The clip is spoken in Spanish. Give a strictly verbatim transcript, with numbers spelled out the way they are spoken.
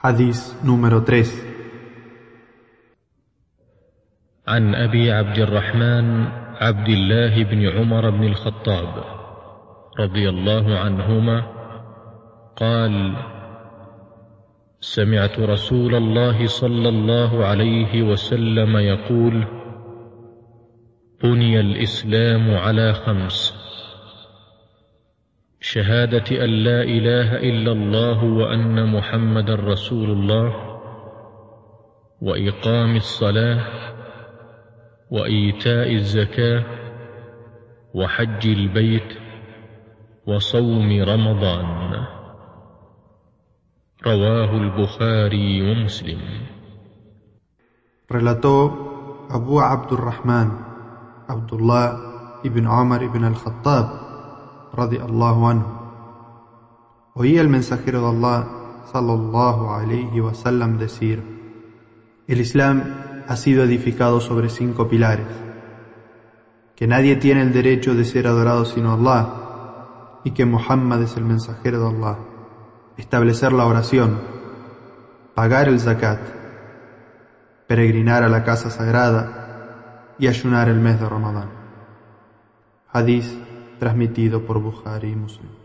Hadís número tres. عن أبي عبد الرحمن عبد الله بن عمر بن الخطاب رضي الله عنهما قال: سمعت رسول الله صلى الله عليه وسلم يقول: بني الإسلام على خمس: شهادة أن لا إله إلا الله وأن محمدا رسول الله، وإقام الصلاة، وإيتاء الزكاة، وحج البيت، وصوم رمضان. رواه البخاري ومسلم. Relató Abu Abdurrahman Abdullah ibn Umar ibn al-Khattab radiyallahu anhu: oí al mensajero de Allah sallallahu alayhi wa sallam decir: el Islam ha sido edificado sobre cinco pilares: que nadie tiene el derecho de ser adorado sino Allah, y que Muhammad es el mensajero de Allah; establecer la oración, pagar el zakat, peregrinar a la casa sagrada y ayunar el mes de Ramadán. Hadís transmitido por Bukhari y Muslim.